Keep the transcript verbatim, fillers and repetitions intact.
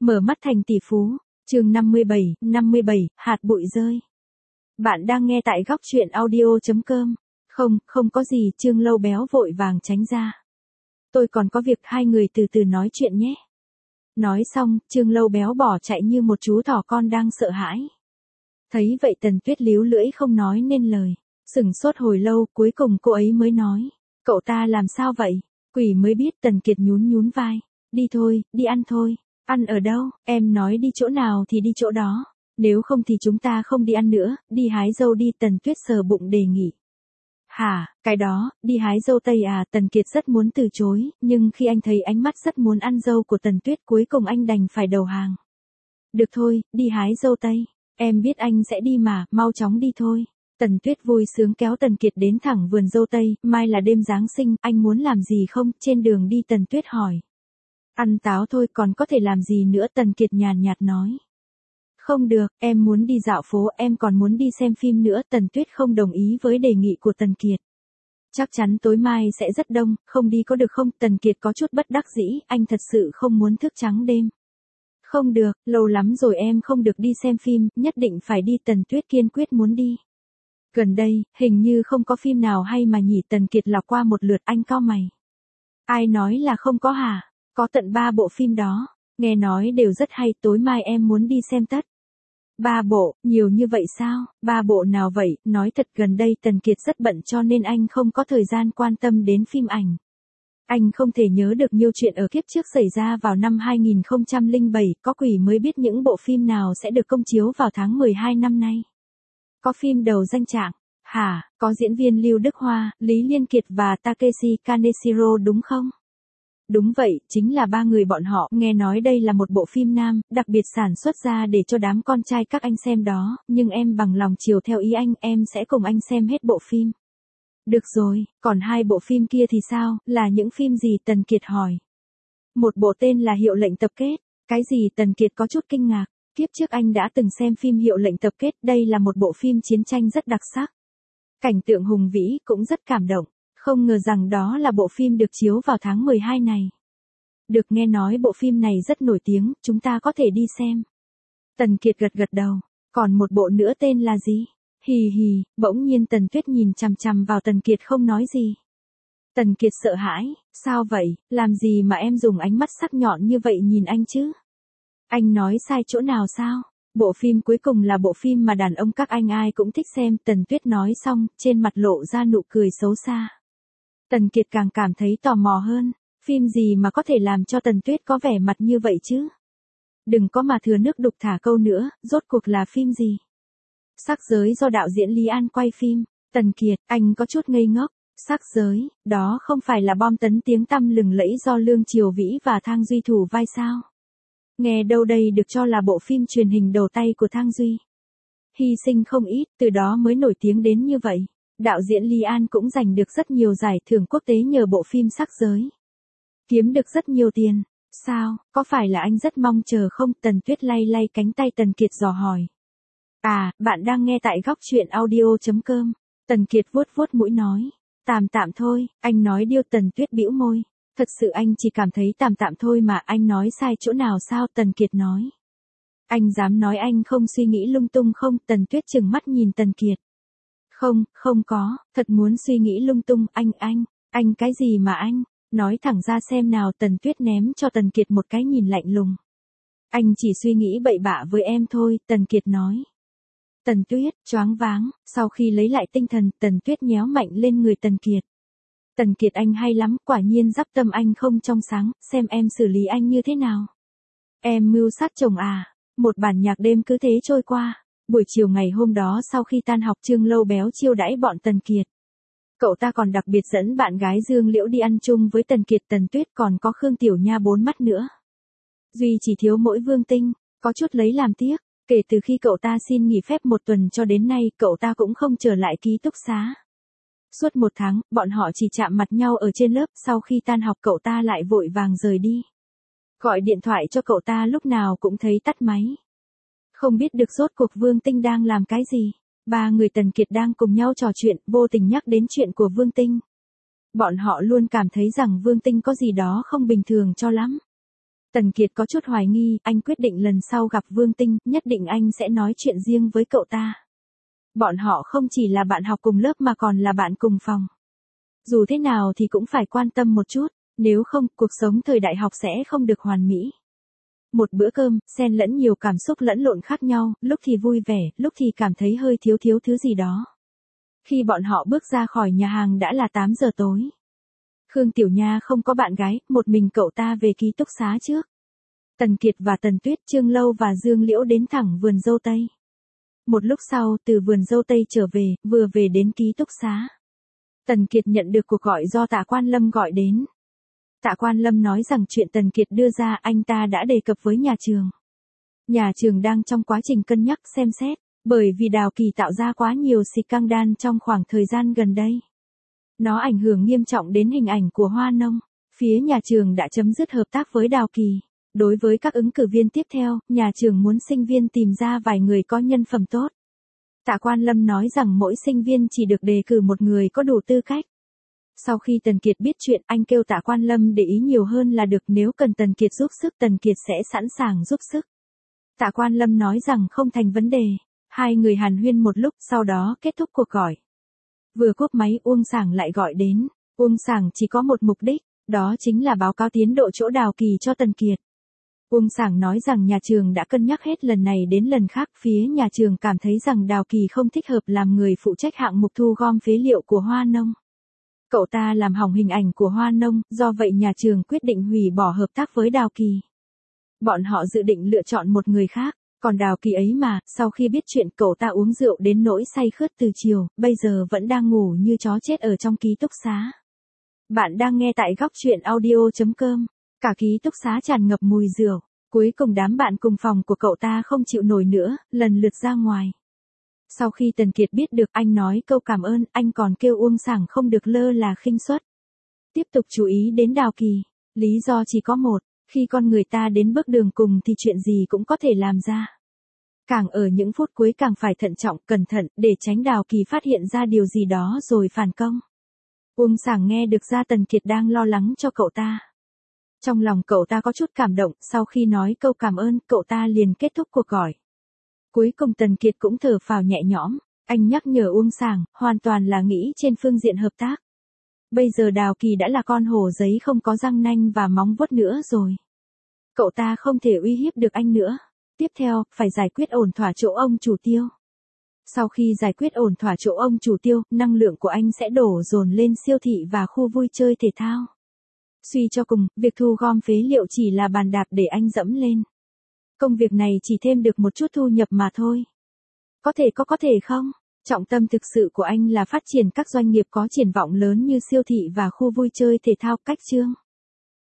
Mở mắt thành tỷ phú, chương năm mươi bảy, năm mươi bảy, hạt bụi rơi. Bạn đang nghe tại góc truyện audio chấm com. Không, không có gì, Trương Lâu Béo vội vàng tránh ra. Tôi còn có việc, hai người từ từ nói chuyện nhé. Nói xong, Trương Lâu Béo bỏ chạy như một chú thỏ con đang sợ hãi. Thấy vậy Tần Tuyết líu lưỡi không nói nên lời. Sửng sốt hồi lâu, cuối cùng cô ấy mới nói. Cậu ta làm sao vậy? Quỷ mới biết. Tần Kiệt nhún nhún vai. Đi thôi, đi ăn thôi. Ăn ở đâu? Em nói đi chỗ nào thì đi chỗ đó. Nếu không thì chúng ta không đi ăn nữa, đi hái dâu đi. Tần Tuyết sờ bụng đề nghị. Hả, cái đó, đi hái dâu Tây à? Tần Kiệt rất muốn từ chối, nhưng khi anh thấy ánh mắt rất muốn ăn dâu của Tần Tuyết cuối cùng anh đành phải đầu hàng. Được thôi, đi hái dâu Tây. Em biết anh sẽ đi mà, mau chóng đi thôi. Tần Tuyết vui sướng kéo Tần Kiệt đến thẳng vườn dâu Tây, mai là đêm Giáng sinh, anh muốn làm gì không? Trên đường đi Tần Tuyết hỏi. Ăn táo thôi, còn có thể làm gì nữa? Tần Kiệt nhàn nhạt nói. Không được, em muốn đi dạo phố, em còn muốn đi xem phim nữa. Tần Tuyết không đồng ý với đề nghị của Tần Kiệt. Chắc chắn tối mai sẽ rất đông, không đi có được không? Tần Kiệt có chút bất đắc dĩ, anh thật sự không muốn thức trắng đêm. Không được, lâu lắm rồi em không được đi xem phim, nhất định phải đi. Tần Tuyết kiên quyết muốn đi. Gần đây, hình như không có phim nào hay mà nhỉ? Tần Kiệt lọc qua một lượt, anh cau mày. Ai nói là không có hả? Có tận ba bộ phim đó, nghe nói đều rất hay, tối mai em muốn đi xem tất. Ba bộ, nhiều như vậy sao? Ba bộ nào vậy? Nói thật gần đây Tần Kiệt rất bận cho nên anh không có thời gian quan tâm đến phim ảnh. Anh không thể nhớ được nhiều chuyện ở kiếp trước xảy ra vào năm hai nghìn không trăm lẻ bảy, có quỷ mới biết những bộ phim nào sẽ được công chiếu vào tháng mười hai năm nay. Có phim Đầu Danh Trạng, hả, có diễn viên Lưu Đức Hoa, Lý Liên Kiệt và Takeshi Kaneshiro đúng không? Đúng vậy, chính là ba người bọn họ. Nghe nói đây là một bộ phim nam, đặc biệt sản xuất ra để cho đám con trai các anh xem đó, nhưng em bằng lòng chiều theo ý anh, em sẽ cùng anh xem hết bộ phim. Được rồi, còn hai bộ phim kia thì sao, là những phim gì? Tần Kiệt hỏi. Một bộ tên là Hiệu Lệnh Tập Kết. Cái gì? Tần Kiệt có chút kinh ngạc. Kiếp trước anh đã từng xem phim Hiệu Lệnh Tập Kết, đây là một bộ phim chiến tranh rất đặc sắc. Cảnh tượng hùng vĩ, cũng rất cảm động. Không ngờ rằng đó là bộ phim được chiếu vào tháng mười hai này. Được, nghe nói bộ phim này rất nổi tiếng, chúng ta có thể đi xem. Tần Kiệt gật gật đầu. Còn một bộ nữa tên là gì? Hì hì, bỗng nhiên Tần Tuyết nhìn chằm chằm vào Tần Kiệt không nói gì. Tần Kiệt sợ hãi, sao vậy, làm gì mà em dùng ánh mắt sắc nhọn như vậy nhìn anh chứ? Anh nói sai chỗ nào sao? Bộ phim cuối cùng là bộ phim mà đàn ông các anh ai cũng thích xem. Tần Tuyết nói xong, trên mặt lộ ra nụ cười xấu xa. Tần Kiệt càng cảm thấy tò mò hơn. Phim gì mà có thể làm cho Tần Tuyết có vẻ mặt như vậy chứ? Đừng có mà thừa nước đục thả câu nữa, rốt cuộc là phim gì? Sắc Giới do đạo diễn Lý An quay phim. Tần Kiệt, anh có chút ngây ngốc. Sắc Giới, đó không phải là bom tấn tiếng tăm lừng lẫy do Lương Triều Vĩ và Thang Duy thủ vai sao? Nghe đâu đây được cho là bộ phim truyền hình đầu tay của Thang Duy. Hy sinh không ít, từ đó mới nổi tiếng đến như vậy. Đạo diễn Lý An cũng giành được rất nhiều giải thưởng quốc tế nhờ bộ phim Sắc Giới. Kiếm được rất nhiều tiền. Sao, có phải là anh rất mong chờ không? Tần Tuyết lay lay cánh tay Tần Kiệt dò hỏi. À, bạn đang nghe tại góc truyện audio chấm com. Tần Kiệt vuốt vuốt mũi nói. Tạm tạm thôi, anh nói điêu. Tần Tuyết bĩu môi. Thật sự anh chỉ cảm thấy tạm tạm thôi mà, anh nói sai chỗ nào sao? Tần Kiệt nói. Anh dám nói anh không suy nghĩ lung tung không? Tần Tuyết trừng mắt nhìn Tần Kiệt. Không, không có, thật muốn suy nghĩ lung tung. Anh anh, anh cái gì mà anh? Nói thẳng ra xem nào. Tần Tuyết ném cho Tần Kiệt một cái nhìn lạnh lùng. Anh chỉ suy nghĩ bậy bạ với em thôi, Tần Kiệt nói. Tần Tuyết, choáng váng, sau khi lấy lại tinh thần, Tần Tuyết nhéo mạnh lên người Tần Kiệt. Tần Kiệt anh hay lắm, quả nhiên giáp tâm anh không trong sáng, xem em xử lý anh như thế nào. Em mưu sát chồng à? Một bản nhạc đêm cứ thế trôi qua. Buổi chiều ngày hôm đó sau khi tan học Trương Lâu Béo chiêu đãi bọn Tần Kiệt. Cậu ta còn đặc biệt dẫn bạn gái Dương Liễu đi ăn chung với Tần Kiệt. Tần Tuyết còn có Khương Tiểu Nha bốn mắt nữa. Duy chỉ thiếu mỗi Vương Tinh, có chút lấy làm tiếc. Kể từ khi cậu ta xin nghỉ phép một tuần cho đến nay, cậu ta cũng không trở lại ký túc xá. Suốt một tháng, bọn họ chỉ chạm mặt nhau ở trên lớp, sau khi tan học cậu ta lại vội vàng rời đi. Gọi điện thoại cho cậu ta lúc nào cũng thấy tắt máy. Không biết được rốt cuộc Vương Tinh đang làm cái gì. Ba người Tần Kiệt đang cùng nhau trò chuyện, vô tình nhắc đến chuyện của Vương Tinh. Bọn họ luôn cảm thấy rằng Vương Tinh có gì đó không bình thường cho lắm. Tần Kiệt có chút hoài nghi, anh quyết định lần sau gặp Vương Tinh, nhất định anh sẽ nói chuyện riêng với cậu ta. Bọn họ không chỉ là bạn học cùng lớp mà còn là bạn cùng phòng. Dù thế nào thì cũng phải quan tâm một chút, nếu không, cuộc sống thời đại học sẽ không được hoàn mỹ. Một bữa cơm, xen lẫn nhiều cảm xúc lẫn lộn khác nhau, lúc thì vui vẻ, lúc thì cảm thấy hơi thiếu thiếu thứ gì đó. Khi bọn họ bước ra khỏi nhà hàng đã là tám giờ tối. Khương Tiểu Nha không có bạn gái, một mình cậu ta về ký túc xá trước. Tần Kiệt và Tần Tuyết, Trương Lâu và Dương Liễu đến thẳng vườn dâu tây. Một lúc sau, từ vườn dâu tây trở về, vừa về đến ký túc xá. Tần Kiệt nhận được cuộc gọi do Tạ Quan Lâm gọi đến. Tạ Quan Lâm nói rằng chuyện Tần Kiệt đưa ra anh ta đã đề cập với nhà trường. Nhà trường đang trong quá trình cân nhắc xem xét, bởi vì Đào Kỳ tạo ra quá nhiều scandal trong khoảng thời gian gần đây. Nó ảnh hưởng nghiêm trọng đến hình ảnh của Hoa Nông. Phía nhà trường đã chấm dứt hợp tác với Đào Kỳ. Đối với các ứng cử viên tiếp theo, nhà trường muốn sinh viên tìm ra vài người có nhân phẩm tốt. Tạ Quan Lâm nói rằng mỗi sinh viên chỉ được đề cử một người có đủ tư cách. Sau khi Tần Kiệt biết chuyện, anh kêu Tạ Quan Lâm để ý nhiều hơn là được, nếu cần Tần Kiệt giúp sức Tần Kiệt sẽ sẵn sàng giúp sức. Tạ Quan Lâm nói rằng không thành vấn đề. Hai người hàn huyên một lúc, sau đó kết thúc cuộc gọi. Vừa cúp máy Uông Sảng lại gọi đến. Uông Sảng chỉ có một mục đích, đó chính là báo cáo tiến độ chỗ Đào Kỳ cho Tần Kiệt. Uông Sảng nói rằng nhà trường đã cân nhắc hết lần này đến lần khác, phía nhà trường cảm thấy rằng Đào Kỳ không thích hợp làm người phụ trách hạng mục thu gom phế liệu của Hoa Nông. Cậu ta làm hỏng hình ảnh của Hoa Nông, do vậy nhà trường quyết định hủy bỏ hợp tác với Đào Kỳ. Bọn họ dự định lựa chọn một người khác, còn Đào Kỳ ấy mà, sau khi biết chuyện cậu ta uống rượu đến nỗi say khướt từ chiều, bây giờ vẫn đang ngủ như chó chết ở trong ký túc xá. Bạn đang nghe tại góc truyện audio chấm com. Cả ký túc xá tràn ngập mùi rượu, cuối cùng đám bạn cùng phòng của cậu ta không chịu nổi nữa, lần lượt ra ngoài. Sau khi Tần Kiệt biết được, anh nói câu cảm ơn, anh còn kêu Uông Sảng không được lơ là khinh suất. Tiếp tục chú ý đến Đào Kỳ, lý do chỉ có một, khi con người ta đến bước đường cùng thì chuyện gì cũng có thể làm ra. Càng ở những phút cuối càng phải thận trọng, cẩn thận, để tránh Đào Kỳ phát hiện ra điều gì đó rồi phản công. Uông Sảng nghe được ra Tần Kiệt đang lo lắng cho cậu ta. Trong lòng cậu ta có chút cảm động, sau khi nói câu cảm ơn, cậu ta liền kết thúc cuộc gọi. Cuối cùng Tần Kiệt cũng thở phào nhẹ nhõm, anh nhắc nhở Uông Sảng, hoàn toàn là nghĩ trên phương diện hợp tác. Bây giờ Đào Kỳ đã là con hổ giấy không có răng nanh và móng vuốt nữa rồi. Cậu ta không thể uy hiếp được anh nữa. Tiếp theo, phải giải quyết ổn thỏa chỗ ông chủ Tiêu. Sau khi giải quyết ổn thỏa chỗ ông chủ Tiêu, năng lượng của anh sẽ đổ dồn lên siêu thị và khu vui chơi thể thao. Suy cho cùng, việc thu gom phế liệu chỉ là bàn đạp để anh dẫm lên. Công việc này chỉ thêm được một chút thu nhập mà thôi. Có thể có có thể không? Trọng tâm thực sự của anh là phát triển các doanh nghiệp có triển vọng lớn như siêu thị và khu vui chơi thể thao, cách chương.